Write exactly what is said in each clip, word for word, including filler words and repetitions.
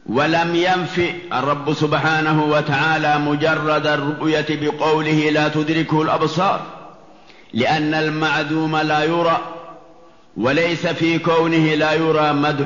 ولم ينف الرب سبحانه وتعالى مجرد الرؤية بقوله لا تدركه الأبصار، لأن المعدوم لا يرى، وليس في كونه لا يرى مدح.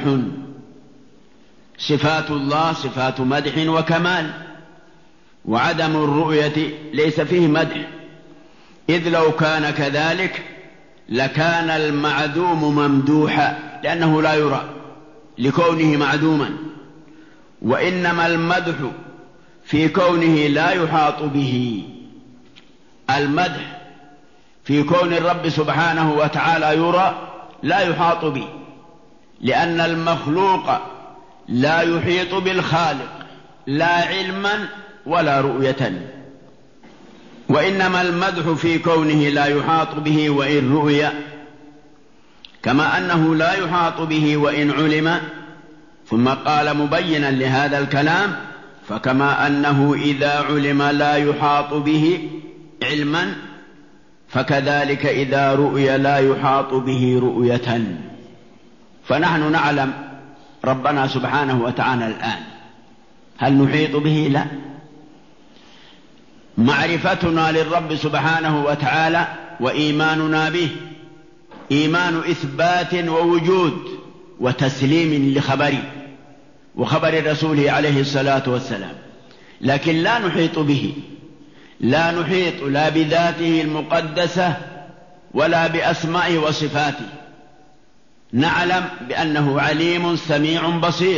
صفات الله صفات مدح وكمال، وعدم الرؤية ليس فيه مدح، إذ لو كان كذلك لكان المعدوم ممدوحا، لأنه لا يرى لكونه معدوما. وإنما المدح في كونه لا يحاط به، المدح في كون الرب سبحانه وتعالى يرى لا يحاط به، لأن المخلوق لا يحيط بالخالق لا علما ولا رؤية. وإنما المدح في كونه لا يحاط به وإن رؤي، كما أنه لا يحاط به وإن علم. ثم قال مبينا لهذا الكلام: فكما أنه إذا علم لا يحاط به علما، فكذلك إذا رؤي لا يحاط به رؤية. فنحن نعلم ربنا سبحانه وتعالى الآن، هل نحيط به؟ لا. معرفتنا للرب سبحانه وتعالى وإيماننا به إيمان إثبات ووجود وتسليم لخبره وخبر رسوله عليه الصلاة والسلام، لكن لا نحيط به، لا نحيط لا بذاته المقدسة ولا بأسمائه وصفاته. نعلم بأنه عليم سميع بصير،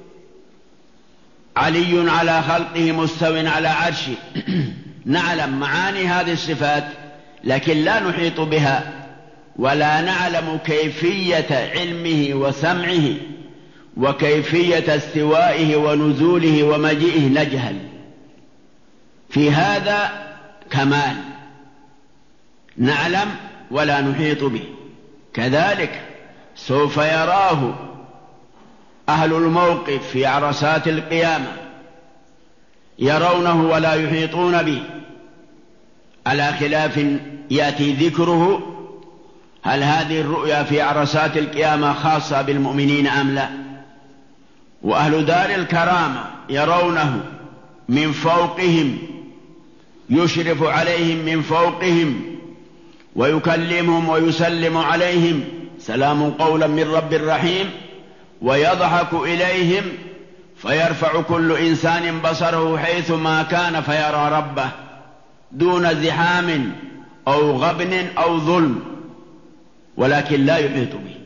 علي على خلقه مستو على عرشه. نعلم معاني هذه الصفات، لكن لا نحيط بها، ولا نعلم كيفية علمه وسمعه وكيفية استوائه ونزوله ومجيئه، نجهل. في هذا كمال، نعلم ولا نحيط به. كذلك سوف يراه أهل الموقف في عرصات القيامة، يرونه ولا يحيطون به، على خلاف يأتي ذكره هل هذه الرؤيا في عرصات القيامة خاصة بالمؤمنين أم لا. وأهل دار الكرامة يرونه من فوقهم، يشرف عليهم من فوقهم ويكلمهم ويسلم عليهم سلام قولا من رب رحيم، ويضحك إليهم فيرفع كل إنسان بصره حيث ما كان فيرى ربه دون زحام أو غبن أو ظلم، ولكن لا يحيط به.